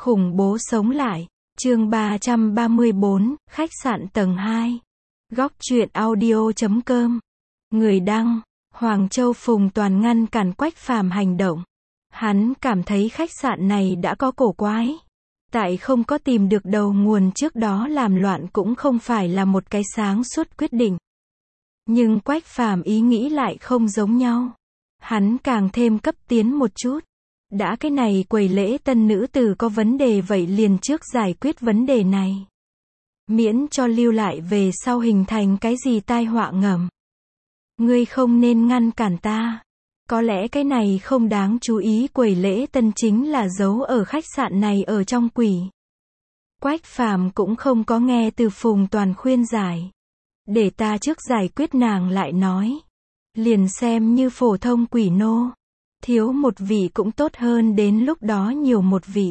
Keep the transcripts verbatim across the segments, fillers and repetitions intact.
Khủng bố sống lại. Chương ba trăm ba mươi bốn, khách sạn tầng hai. Góc truyện audio chấm com. Người đăng, Hoàng Châu. Phùng Toàn ngăn cản Quách Phàm hành động. Hắn cảm thấy khách sạn này đã có cổ quái. Tại không có tìm được đầu nguồn trước đó làm loạn cũng không phải là một cái sáng suốt quyết định. Nhưng Quách Phàm ý nghĩ lại không giống nhau. Hắn càng thêm cấp tiến một chút. Đã cái này quầy lễ tân nữ tử có vấn đề vậy liền trước giải quyết vấn đề này. Miễn cho lưu lại về sau hình thành cái gì tai họa ngầm. Ngươi không nên ngăn cản ta. Có lẽ cái này không đáng chú ý, quầy lễ tân chính là giấu ở khách sạn này ở trong quỷ. Quách Phàm cũng không có nghe từ Phùng Toàn khuyên giải. Để ta trước giải quyết nàng lại nói. Liền xem như phổ thông quỷ nô. Thiếu một vị cũng tốt hơn đến lúc đó nhiều một vị.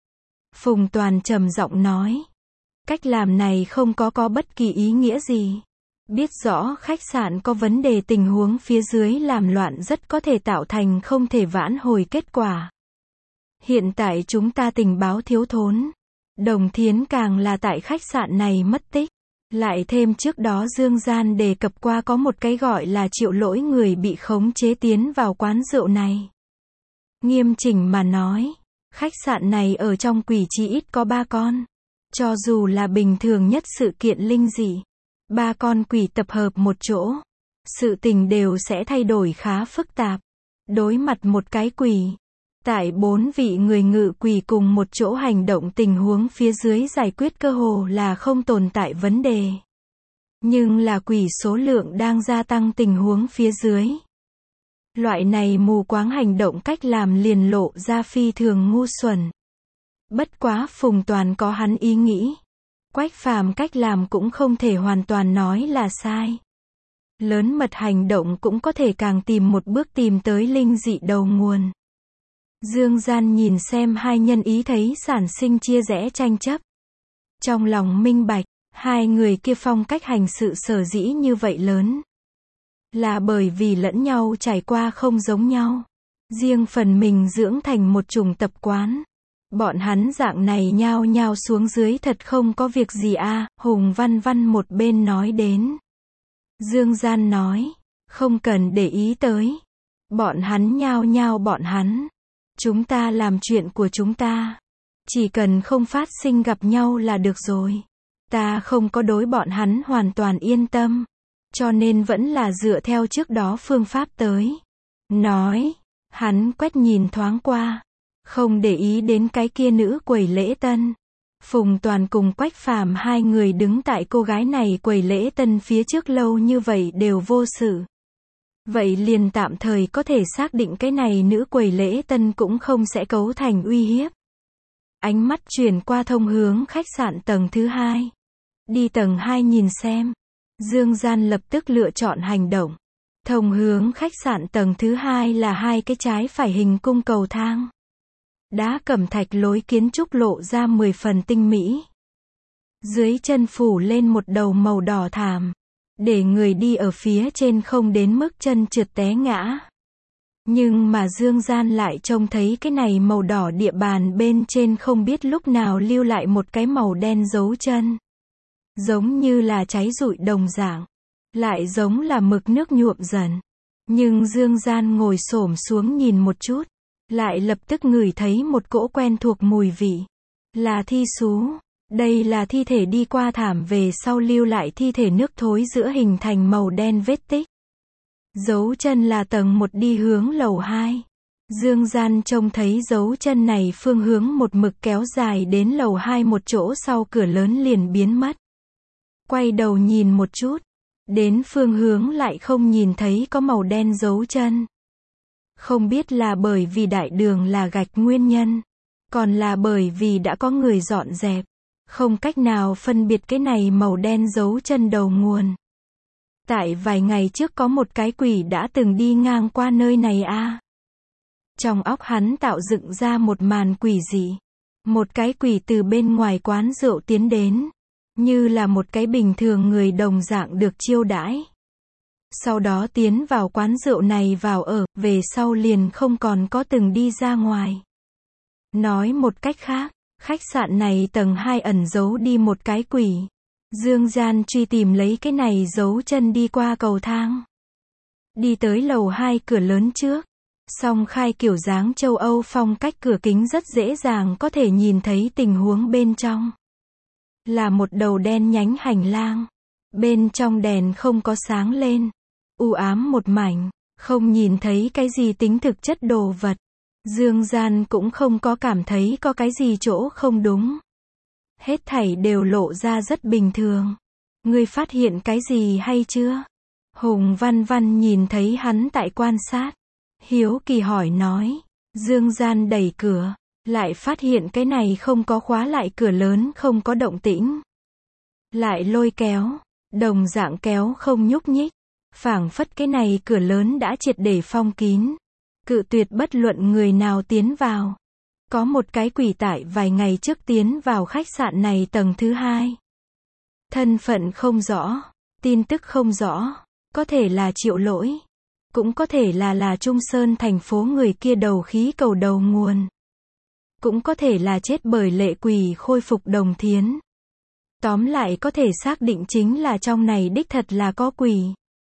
Phùng Toàn trầm giọng nói. Cách làm này không có có bất kỳ ý nghĩa gì. Biết rõ khách sạn có vấn đề, tình huống phía dưới làm loạn rất có thể tạo thành không thể vãn hồi kết quả. Hiện tại chúng ta tình báo thiếu thốn. Đồng Thiến càng là tại khách sạn này mất tích. Lại thêm trước đó Dương Gian đề cập qua có một cái gọi là Triệu Lỗi người bị khống chế tiến vào quán rượu này. Nghiêm chỉnh mà nói, khách sạn này ở trong quỷ chỉ ít có ba con. Cho dù là bình thường nhất sự kiện linh dị, ba con quỷ tập hợp một chỗ, sự tình đều sẽ thay đổi khá phức tạp. Đối mặt một cái quỷ, tại bốn vị người ngự quỷ cùng một chỗ hành động, tình huống phía dưới giải quyết cơ hồ là không tồn tại vấn đề. Nhưng là quỷ số lượng đang gia tăng tình huống phía dưới. Loại này mù quáng hành động cách làm liền lộ ra phi thường ngu xuẩn. Bất quá Phùng Toàn có hắn ý nghĩ. Quách Phàm cách làm cũng không thể hoàn toàn nói là sai. Lớn mật hành động cũng có thể càng tìm một bước tìm tới linh dị đầu nguồn. Dương Gian nhìn xem hai nhân ý thấy sản sinh chia rẽ tranh chấp. Trong lòng minh bạch, hai người kia phong cách hành sự sở dĩ như vậy lớn. Là bởi vì lẫn nhau trải qua không giống nhau. Riêng phần mình dưỡng thành một chủng tập quán. Bọn hắn dạng này nhao nhao xuống dưới thật không có việc gì à, Hùng Văn Văn một bên nói đến. Dương Gian nói, không cần để ý tới. Bọn hắn nhao nhao bọn hắn. Chúng ta làm chuyện của chúng ta. Chỉ cần không phát sinh gặp nhau là được rồi. Ta không có đối bọn hắn hoàn toàn yên tâm. Cho nên vẫn là dựa theo trước đó phương pháp tới. Nói, hắn quét nhìn thoáng qua. Không để ý đến cái kia nữ quầy lễ tân. Phùng Toàn cùng Quách Phàm hai người đứng tại cô gái này quầy lễ tân phía trước lâu như vậy đều vô sự. Vậy liền tạm thời có thể xác định cái này nữ quầy lễ tân cũng không sẽ cấu thành uy hiếp. Ánh mắt chuyển qua thông hướng khách sạn tầng thứ hai. Đi tầng hai nhìn xem. Dương Gian lập tức lựa chọn hành động. Thông hướng khách sạn tầng thứ hai là hai cái trái phải hình cung cầu thang. Đá cẩm thạch lối kiến trúc lộ ra mười phần tinh mỹ. Dưới chân phủ lên một đầu màu đỏ thảm. Để người đi ở phía trên không đến mức chân trượt té ngã. Nhưng mà Dương Gian lại trông thấy cái này màu đỏ địa bàn bên trên không biết lúc nào lưu lại một cái màu đen dấu chân. Giống như là cháy rụi đồng dạng. Lại giống là mực nước nhuộm dần. Nhưng Dương Gian ngồi xổm xuống nhìn một chút. Lại lập tức ngửi thấy một cỗ quen thuộc mùi vị. Là thi xú. Đây là thi thể đi qua thảm về sau lưu lại thi thể nước thối giữa hình thành màu đen vết tích. Dấu chân là tầng một đi hướng lầu hai. Dương Gian trông thấy dấu chân này phương hướng một mực kéo dài đến lầu hai một chỗ sau cửa lớn liền biến mất. Quay đầu nhìn một chút. Đến phương hướng lại không nhìn thấy có màu đen dấu chân. Không biết là bởi vì đại đường là gạch nguyên nhân. Còn là bởi vì đã có người dọn dẹp. Không cách nào phân biệt cái này màu đen dấu chân đầu nguồn. Tại vài ngày trước có một cái quỷ đã từng đi ngang qua nơi này à. Trong óc hắn tạo dựng ra một màn quỷ dị. Một cái quỷ từ bên ngoài quán rượu tiến đến. Như là một cái bình thường người đồng dạng được chiêu đãi. Sau đó tiến vào quán rượu này vào ở, về sau liền không còn có từng đi ra ngoài. Nói một cách khác, Khách sạn này tầng hai ẩn giấu đi một cái quỷ. Dương Gian truy tìm lấy cái này giấu chân đi qua cầu thang. Đi tới lầu hai cửa lớn trước. Song khai kiểu dáng châu Âu phong cách cửa kính rất dễ dàng có thể nhìn thấy tình huống bên trong. Là một đầu đen nhánh hành lang. Bên trong đèn không có sáng lên. U ám một mảnh. Không nhìn thấy cái gì tính thực chất đồ vật. Dương Gian cũng không có cảm thấy có cái gì chỗ không đúng. Hết thảy đều lộ ra rất bình thường. Ngươi phát hiện cái gì hay chưa? Hùng Văn Văn nhìn thấy hắn tại quan sát. Hiếu kỳ hỏi nói. Dương Gian đẩy cửa. Lại phát hiện cái này không có khóa lại cửa lớn không có động tĩnh. Lại lôi kéo. Đồng dạng kéo không nhúc nhích. Phảng phất cái này cửa lớn đã triệt để phong kín. Cự tuyệt bất luận người nào tiến vào. Có một cái quỷ tại vài ngày trước tiến vào khách sạn này tầng thứ hai. Thân phận không rõ. Tin tức không rõ. Có thể là Triệu Lỗi. Cũng có thể là là Trung Sơn thành phố người kia đầu khí cầu đầu nguồn. Cũng có thể là chết bởi lệ quỷ khôi phục đồng thiến. Tóm lại có thể xác định chính là trong này đích thật là có quỷ.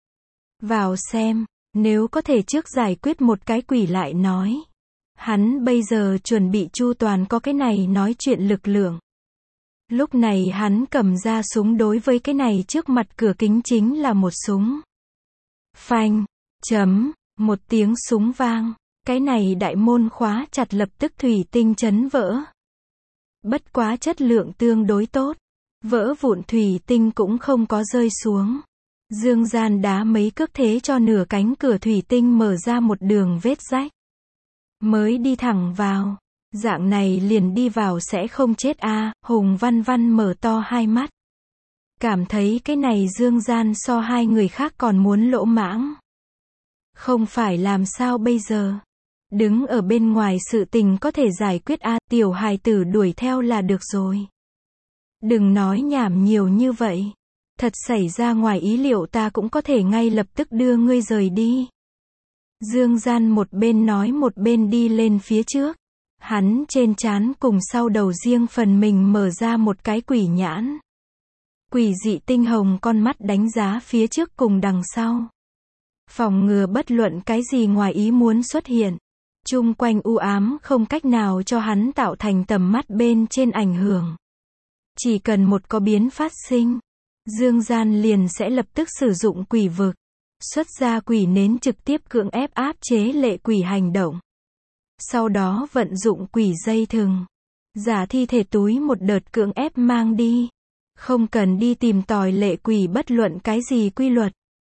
Vào xem, nếu có thể trước giải quyết một cái quỷ lại nói. Hắn bây giờ chuẩn bị chu toàn có cái này nói chuyện lực lượng. Lúc này hắn cầm ra súng đối với cái này trước mặt cửa kính chính là một súng. Phanh, chấm, một tiếng súng vang. Cái này đại môn khóa chặt lập tức thủy tinh chấn vỡ. Bất quá chất lượng tương đối tốt. Vỡ vụn thủy tinh cũng không có rơi xuống. Dương Gian đá mấy cước thế cho nửa cánh cửa thủy tinh mở ra một đường vết rách. Mới đi thẳng vào. Dạng này liền đi vào sẽ không chết a à, Hùng Văn Văn mở to hai mắt. Cảm thấy cái này Dương Gian so hai người khác còn muốn lỗ mãng. Không phải làm sao bây giờ. Đứng ở bên ngoài sự tình có thể giải quyết a à, tiểu hài tử đuổi theo là được rồi. Đừng nói nhảm nhiều như vậy. Thật xảy ra ngoài ý liệu ta cũng có thể ngay lập tức đưa ngươi rời đi. Dương Gian một bên nói một bên đi lên phía trước. Hắn trên trán cùng sau đầu riêng phần mình mở ra một cái quỷ nhãn. Quỷ dị tinh hồng con mắt đánh giá phía trước cùng đằng sau. Phòng ngừa bất luận cái gì ngoài ý muốn xuất hiện. Chung quanh u ám không cách nào cho hắn tạo thành tầm mắt bên trên ảnh hưởng. Chỉ cần một có biến phát sinh. Dương Gian liền sẽ lập tức sử dụng quỷ vực. Xuất ra quỷ nến trực tiếp cưỡng ép áp chế lệ quỷ hành động. Sau đó vận dụng quỷ dây thừng. Giả thi thể túi một đợt cưỡng ép mang đi. Không cần đi tìm tòi lệ quỷ bất luận cái gì quy luật.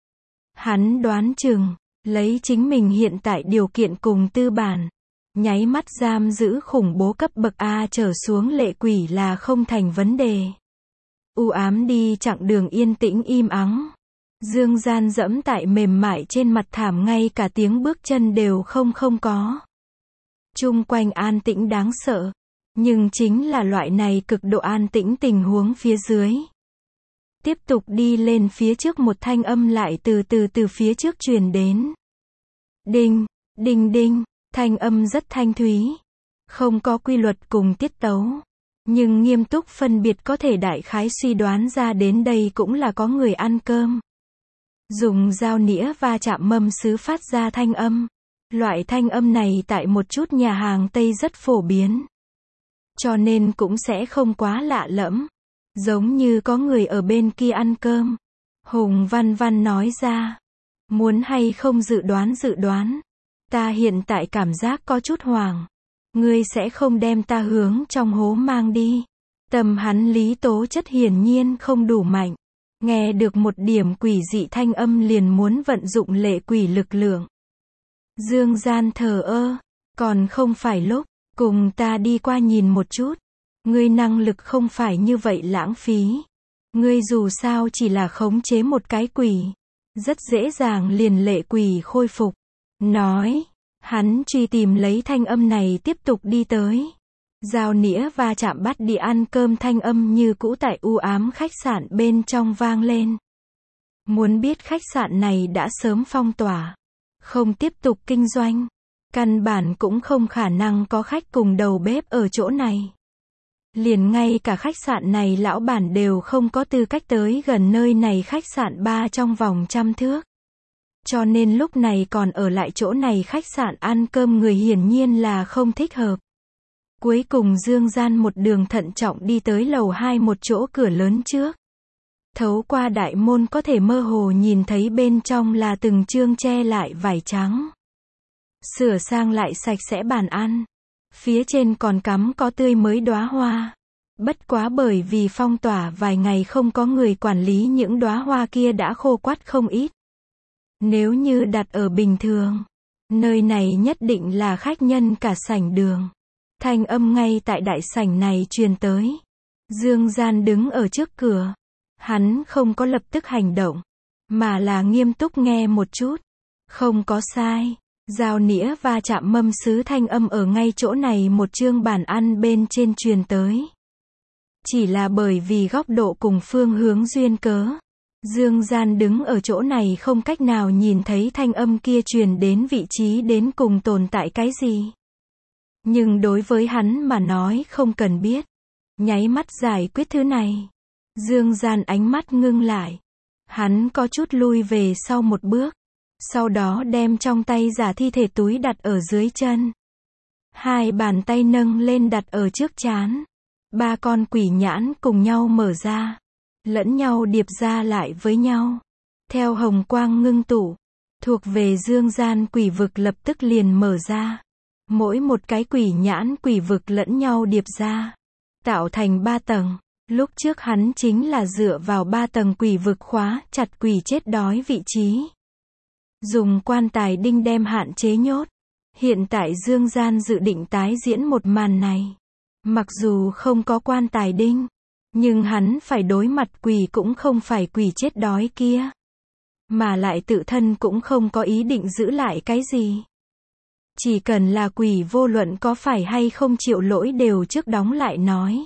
Hắn đoán chừng, lấy chính mình hiện tại điều kiện cùng tư bản. Nháy mắt giam giữ khủng bố cấp bậc A trở xuống lệ quỷ là không thành vấn đề. U ám đi chặng đường yên tĩnh im ắng. Dương Gian dẫm tại mềm mại trên mặt thảm ngay cả tiếng bước chân đều không không có. Chung quanh an tĩnh đáng sợ. Nhưng chính là loại này cực độ an tĩnh tình huống phía dưới. Tiếp tục đi lên phía trước một thanh âm lại từ từ từ phía trước truyền đến. Đinh, đinh đinh, thanh âm rất thanh thúy. Không có quy luật cùng tiết tấu. Nhưng nghiêm túc phân biệt có thể đại khái suy đoán ra đến đây cũng là có người ăn cơm. Dùng dao nĩa va chạm mâm sứ phát ra thanh âm. Loại thanh âm này tại một chút nhà hàng Tây rất phổ biến. Cho nên cũng sẽ không quá lạ lẫm. Giống như có người ở bên kia ăn cơm. Hùng Văn Văn nói ra. Muốn hay không dự đoán dự đoán. Ta hiện tại cảm giác có chút hoảng. Ngươi sẽ không đem ta hướng trong hố mang đi. Tâm hắn lý tố chất hiển nhiên không đủ mạnh. Nghe được một điểm quỷ dị thanh âm liền muốn vận dụng lệ quỷ lực lượng. Dương Gian thờ ơ. Còn không phải lúc. Cùng ta đi qua nhìn một chút. Ngươi năng lực không phải như vậy lãng phí. Ngươi dù sao chỉ là khống chế một cái quỷ. Rất dễ dàng liền lệ quỷ khôi phục. Nói. Hắn truy tìm lấy thanh âm này tiếp tục đi tới. Dao nĩa va chạm bắt đi ăn cơm thanh âm như cũ tại u ám khách sạn bên trong vang lên. Muốn biết khách sạn này đã sớm phong tỏa. Không tiếp tục kinh doanh. Căn bản cũng không khả năng có khách cùng đầu bếp ở chỗ này. Liền ngay cả khách sạn này lão bản đều không có tư cách tới gần nơi này khách sạn ba trong vòng trăm thước. Cho nên lúc này còn ở lại chỗ này khách sạn ăn cơm người hiển nhiên là không thích hợp. Cuối cùng Dương Gian một đường thận trọng đi tới lầu hai một chỗ cửa lớn trước. Thấu qua đại môn có thể mơ hồ nhìn thấy bên trong là từng chương che lại vải trắng. Sửa sang lại sạch sẽ bàn ăn. Phía trên còn cắm có tươi mới đóa hoa. Bất quá bởi vì phong tỏa vài ngày không có người quản lý những đóa hoa kia đã khô quắt không ít. Nếu như đặt ở bình thường, nơi này nhất định là khách nhân cả sảnh đường. Thanh âm ngay tại đại sảnh này truyền tới. Dương Gian đứng ở trước cửa. Hắn không có lập tức hành động, mà là nghiêm túc nghe một chút. Không có sai. Dao nĩa va chạm mâm sứ thanh âm ở ngay chỗ này một chương bàn ăn bên trên truyền tới. Chỉ là bởi vì góc độ cùng phương hướng duyên cớ. Dương Gian đứng ở chỗ này không cách nào nhìn thấy thanh âm kia truyền đến vị trí đến cùng tồn tại cái gì. Nhưng đối với hắn mà nói không cần biết. Nháy mắt giải quyết thứ này. Dương Gian ánh mắt ngưng lại. Hắn có chút lui về sau một bước. Sau đó đem trong tay giả thi thể túi đặt ở dưới chân. Hai bàn tay nâng lên đặt ở trước trán. Ba con quỷ nhãn cùng nhau mở ra. Lẫn nhau điệp ra lại với nhau. Theo hồng quang ngưng tụ. Thuộc về Dương Gian quỷ vực lập tức liền mở ra. Mỗi một cái quỷ nhãn quỷ vực lẫn nhau điệp ra. Tạo thành ba tầng. Lúc trước hắn chính là dựa vào ba tầng quỷ vực khóa chặt quỷ chết đói vị trí. Dùng quan tài đinh đem hạn chế nhốt. Hiện tại Dương Gian dự định tái diễn một màn này. Mặc dù không có quan tài đinh, nhưng hắn phải đối mặt quỷ cũng không phải quỷ chết đói kia. Mà lại tự thân cũng không có ý định giữ lại cái gì. Chỉ cần là quỷ vô luận có phải hay không chịu lỗi đều trước đóng lại nói.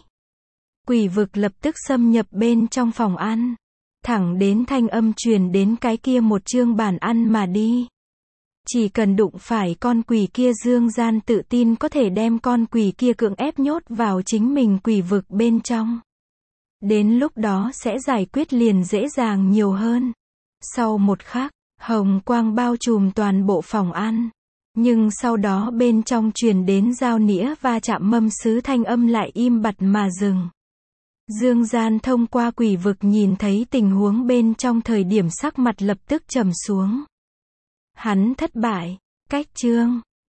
Quỷ vực lập tức xâm nhập bên trong phòng ăn. Thẳng đến thanh âm truyền đến cái kia một chương bàn ăn mà đi. Chỉ cần đụng phải con quỷ kia Dương Gian tự tin có thể đem con quỷ kia cưỡng ép nhốt vào chính mình quỷ vực bên trong. Đến lúc đó sẽ giải quyết liền dễ dàng nhiều hơn. Sau một khắc, hồng quang bao trùm toàn bộ phòng ăn. Nhưng sau đó bên trong truyền đến dao nĩa va chạm mâm sứ thanh âm lại im bặt mà dừng. Dương Gian thông qua quỷ vực nhìn thấy tình huống bên trong thời điểm sắc mặt lập tức trầm xuống. Hắn thất bại. Cách chương